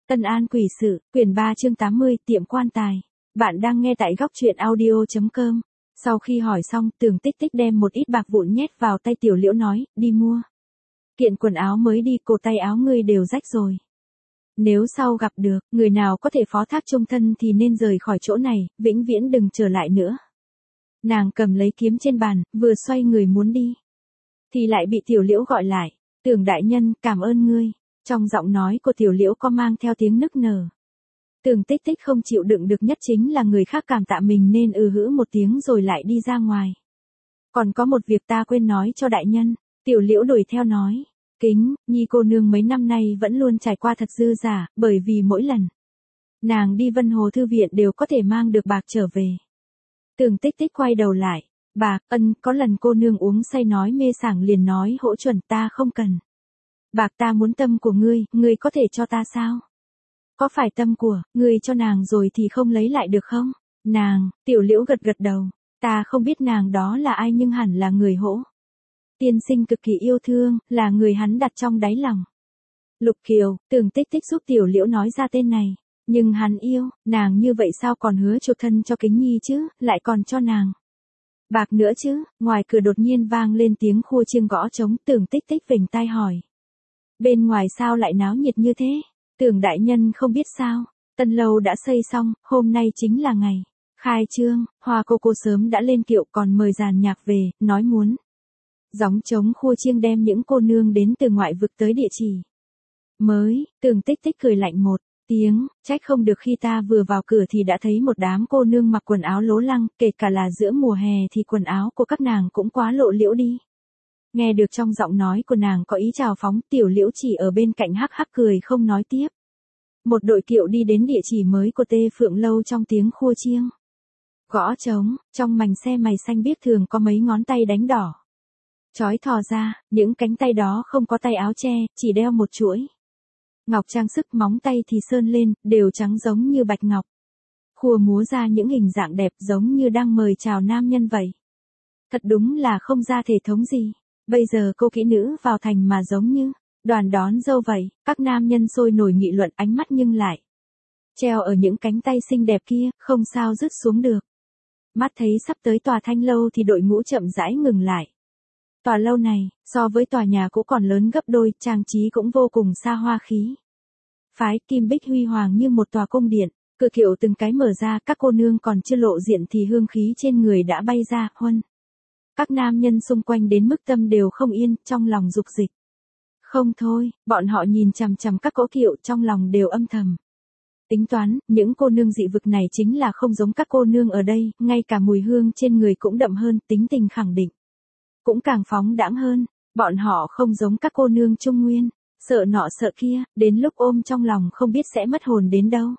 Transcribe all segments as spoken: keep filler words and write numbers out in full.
Tân An quỷ sự, quyển ba chương tám mươi, tiệm quan tài. Bạn đang nghe tại góc truyện audio chấm com. Sau khi hỏi xong, Tường Tích Tích đem một ít bạc vụn nhét vào tay Tiểu Liễu nói, đi mua. Kiện quần áo mới đi, cổ tay áo ngươi đều rách rồi. Nếu sau gặp được, người nào có thể phó thác chung thân thì nên rời khỏi chỗ này, vĩnh viễn đừng trở lại nữa. Nàng cầm lấy kiếm trên bàn, vừa xoay người muốn đi. Thì lại bị Tiểu Liễu gọi lại, Tưởng đại nhân, cảm ơn ngươi. Trong giọng nói của Tiểu Liễu có mang theo tiếng nức nở. Tường Tích Tích không chịu đựng được nhất chính là người khác cảm tạ mình nên ừ hữ một tiếng rồi lại đi ra ngoài. Còn có một việc ta quên nói cho đại nhân, Tiểu Liễu đuổi theo nói. Kính, Nhi cô nương mấy năm nay vẫn luôn trải qua thật dư giả, bởi vì mỗi lần nàng đi Vân Hồ Thư Viện đều có thể mang được bạc trở về. Tường Tích Tích quay đầu lại, bạc, ân, có lần cô nương uống say nói mê sảng liền nói hỗ chuẩn ta không cần. Bạc ta muốn tâm của ngươi, ngươi có thể cho ta sao? Có phải tâm của, ngươi cho nàng rồi thì không lấy lại được không? Nàng, Tiểu Liễu gật gật đầu, ta không biết nàng đó là ai nhưng hẳn là người hỗ tiên sinh cực kỳ yêu thương, là người hắn đặt trong đáy lòng. Lục Kiều, Tường Tích Tích giúp Tiểu Liễu nói ra tên này, nhưng hắn yêu, nàng như vậy sao còn hứa chuộc thân cho Kính Nhi chứ, lại còn cho nàng bạc nữa chứ. Ngoài cửa đột nhiên vang lên tiếng khua chiêng gõ trống, Tường Tích Tích vểnh tai hỏi. Bên ngoài sao lại náo nhiệt như thế? Tưởng đại nhân không biết sao, tân lâu đã xây xong, hôm nay chính là ngày khai trương, Hoa cô cô sớm đã lên kiệu còn mời dàn nhạc về, nói muốn gióng trống khua chiêng đem những cô nương đến từ ngoại vực tới địa chỉ mới. Tường Tích Tích cười lạnh một tiếng, trách không được khi ta vừa vào cửa thì đã thấy một đám cô nương mặc quần áo lố lăng, kể cả là giữa mùa hè thì quần áo của các nàng cũng quá lộ liễu đi. Nghe được trong giọng nói của nàng có ý chào phóng, Tiểu Liễu chỉ ở bên cạnh hắc hắc cười không nói tiếp. Một đội kiệu đi đến địa chỉ mới của Tê Phượng Lâu trong tiếng khua chiêng gõ trống, trong mành xe mày xanh biếc thường có mấy ngón tay đánh đỏ chói thò ra, những cánh tay đó không có tay áo che, chỉ đeo một chuỗi ngọc trang sức, móng tay thì sơn lên, đều trắng giống như bạch ngọc. Khua múa ra những hình dạng đẹp giống như đang mời chào nam nhân vậy. Thật đúng là không ra thể thống gì. Bây giờ cô kỹ nữ vào thành mà giống như đoàn đón dâu vậy, các nam nhân sôi nổi nghị luận, ánh mắt nhưng lại treo ở những cánh tay xinh đẹp kia, không sao dứt xuống được. Mắt thấy sắp tới tòa Thanh Lâu thì đội ngũ chậm rãi ngừng lại. Tòa lâu này, so với tòa nhà cũ còn lớn gấp đôi, trang trí cũng vô cùng xa hoa khí phái, kim bích huy hoàng như một tòa cung điện. Cửa kiệu từng cái mở ra, các cô nương còn chưa lộ diện thì hương khí trên người đã bay ra, huân. Các nam nhân xung quanh đến mức tâm đều không yên, trong lòng dục dịch không thôi, bọn họ nhìn chằm chằm các cỗ kiệu, trong lòng đều âm thầm tính toán, những cô nương dị vực này chính là không giống các cô nương ở đây, ngay cả mùi hương trên người cũng đậm hơn, tính tình khẳng định cũng càng phóng đãng hơn. Bọn họ không giống các cô nương Trung Nguyên, sợ nọ sợ kia, đến lúc ôm trong lòng không biết sẽ mất hồn đến đâu.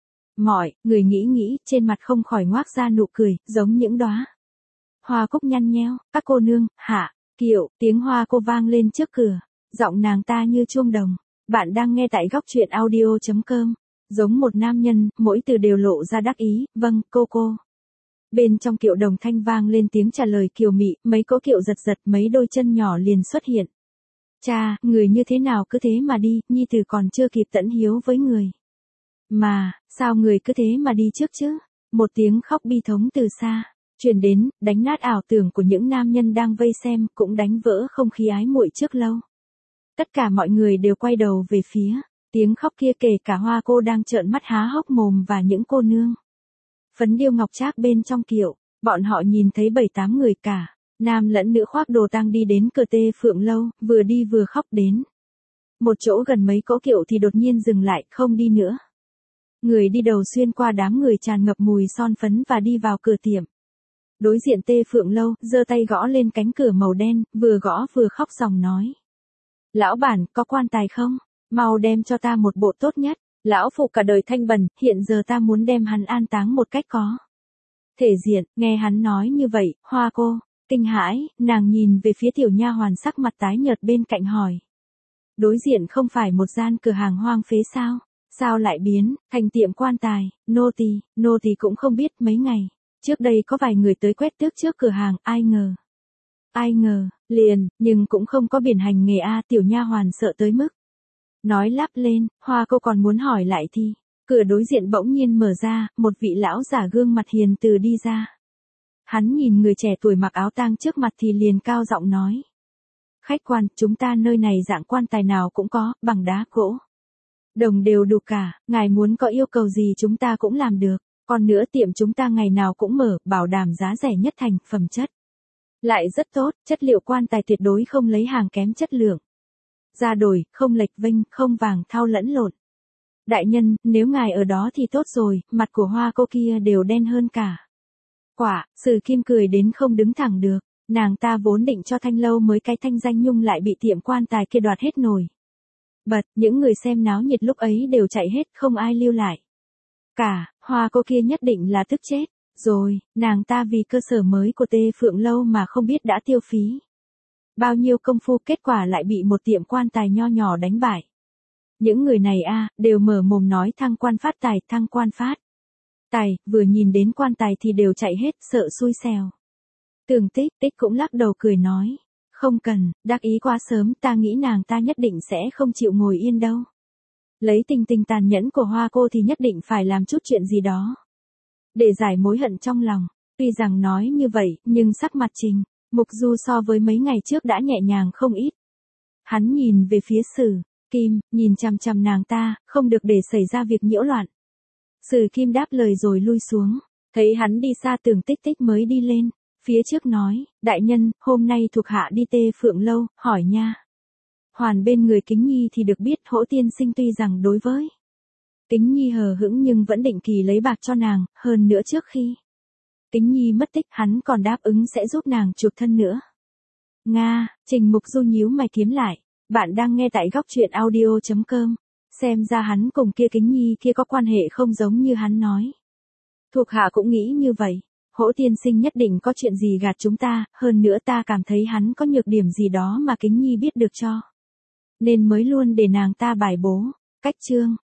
Mọi người nghĩ nghĩ, trên mặt không khỏi ngoác ra nụ cười, giống những đóa hoa cúc nhăn nheo. Các cô nương, hạ, kiệu, tiếng hoa cô vang lên trước cửa, giọng nàng ta như chuông đồng. Bạn đang nghe tại góc truyện audio chấm com. Giống một nam nhân, mỗi từ đều lộ ra đắc ý, vâng, cô cô. Bên trong kiệu đồng thanh vang lên tiếng trả lời kiều mị, mấy cỗ kiệu giật giật, mấy đôi chân nhỏ liền xuất hiện. Cha, người như thế nào cứ thế mà đi, nhi tử còn chưa kịp tẫn hiếu với người. Mà, sao người cứ thế mà đi trước chứ? Một tiếng khóc bi thống từ xa truyền đến, đánh nát ảo tưởng của những nam nhân đang vây xem, cũng đánh vỡ không khí ái muội trước lâu. Tất cả mọi người đều quay đầu về phía tiếng khóc kia, kể cả Hoa cô đang trợn mắt há hốc mồm và những cô nương phấn điêu ngọc trác bên trong kiệu. Bọn họ nhìn thấy bảy tám người cả nam lẫn nữ khoác đồ tang đi đến cửa Tê Phượng Lâu, vừa đi vừa khóc đến một chỗ gần mấy cỗ kiệu thì đột nhiên dừng lại, không đi nữa. Người đi đầu xuyên qua đám người tràn ngập mùi son phấn và đi vào cửa tiệm đối diện Tê Phượng Lâu, giơ tay gõ lên cánh cửa màu đen, vừa gõ vừa khóc ròng nói. Lão bản, có quan tài không? Mau đem cho ta một bộ tốt nhất. Lão phụ cả đời thanh bần, hiện giờ ta muốn đem hắn an táng một cách có thể diện. Nghe hắn nói như vậy, Hoa cô kinh hãi, nàng nhìn về phía tiểu nha hoàn sắc mặt tái nhợt bên cạnh hỏi. Đối diện không phải một gian cửa hàng hoang phế sao? Sao lại biến thành tiệm quan tài? Nô tỳ, nô tỳ cũng không biết, mấy ngày trước đây có vài người tới quét tước trước cửa hàng, ai ngờ ai ngờ liền, nhưng cũng không có biển hành nghề a. Tiểu nha hoàn sợ tới mức Nói lắp lên, Hoa cô còn muốn hỏi lại thì, cửa đối diện bỗng nhiên mở ra, một vị lão giả gương mặt hiền từ đi ra. Hắn nhìn người trẻ tuổi mặc áo tang trước mặt thì liền cao giọng nói. Khách quan, chúng ta nơi này dạng quan tài nào cũng có, bằng đá gỗ. Đồng đều đủ cả, ngài muốn có yêu cầu gì chúng ta cũng làm được. Còn nữa tiệm chúng ta ngày nào cũng mở, bảo đảm giá rẻ nhất thành phẩm chất. Lại rất tốt, chất liệu quan tài tuyệt đối không lấy hàng kém chất lượng. Ra đổi, không lệch vênh, không vàng thau lẫn lộn. Đại nhân, nếu ngài ở đó thì tốt rồi, mặt của Hoa cô kia đều đen hơn cả. Quả, Sử Kim cười đến không đứng thẳng được, nàng ta vốn định cho Thanh Lâu mới cái thanh danh nhung lại bị tiệm quan tài kia đoạt hết nổi. Bật, những người xem náo nhiệt lúc ấy đều chạy hết, không ai lưu lại. Cả, Hoa cô kia nhất định là tức chết, rồi, nàng ta vì cơ sở mới của Tê Phượng Lâu mà không biết đã tiêu phí bao nhiêu công phu, kết quả lại bị một tiệm quan tài nho nhỏ đánh bại. Những người này a đều mở mồm nói thăng quan phát tài, thăng quan phát tài, vừa nhìn đến quan tài thì đều chạy hết, sợ xui xẻo. Tường Tích Tích cũng lắc đầu cười nói, không cần, đắc ý quá sớm, ta nghĩ nàng ta nhất định sẽ không chịu ngồi yên đâu. Lấy tình tình tàn nhẫn của Hoa cô thì nhất định phải làm chút chuyện gì đó để giải mối hận trong lòng. Tuy rằng nói như vậy, nhưng sắc mặt Trình Mục Du so với mấy ngày trước đã nhẹ nhàng không ít. Hắn nhìn về phía Sử Kim, nhìn chằm chằm nàng ta, không được để xảy ra việc nhiễu loạn. Sử Kim đáp lời rồi lui xuống, thấy hắn đi xa Tường Tích Tích mới đi lên, phía trước nói, đại nhân, hôm nay thuộc hạ đi Tê Phượng Lâu, hỏi nha. Hoàn bên người Kính Nhi thì được biết Hỗ tiên sinh tuy rằng đối với Kính Nhi hờ hững nhưng vẫn định kỳ lấy bạc cho nàng, hơn nữa trước khi Kính Nhi mất tích hắn còn đáp ứng sẽ giúp nàng chuộc thân nữa. Nga, Trình Mục Du nhíu mày kiếm lại, bạn đang nghe tại góc truyện audio chấm com, xem ra hắn cùng kia Kính Nhi kia có quan hệ không giống như hắn nói. Thuộc hạ cũng nghĩ như vậy, Hỗ tiên sinh nhất định có chuyện gì gạt chúng ta, hơn nữa ta cảm thấy hắn có nhược điểm gì đó mà Kính Nhi biết được cho. Nên mới luôn để nàng ta bài bố, cách chương.